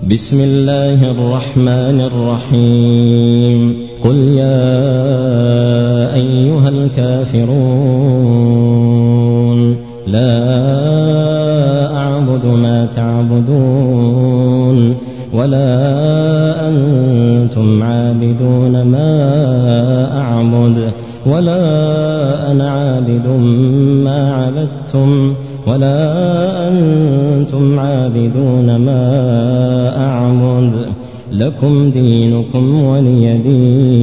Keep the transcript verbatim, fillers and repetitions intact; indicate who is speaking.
Speaker 1: بسم الله الرحمن الرحيم قل يا أيها الكافرون لا أعبد ما تعبدون ولا أنتم عابدون ما أعبد ولا أنا عابد ما عبدتم ولا أنتم عابدون ما أعبد لكم دينكم ولي دين.